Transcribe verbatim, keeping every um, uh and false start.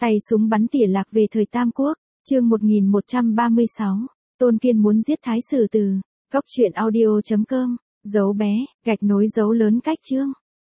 Tay súng bắn tỉa lạc về thời Tam Quốc, chương một nghìn một trăm ba mươi sáu, Tôn Kiên muốn giết Thái Sử Từ, góc truyện audio chấm com, dấu bé, gạch nối dấu lớn cách chương.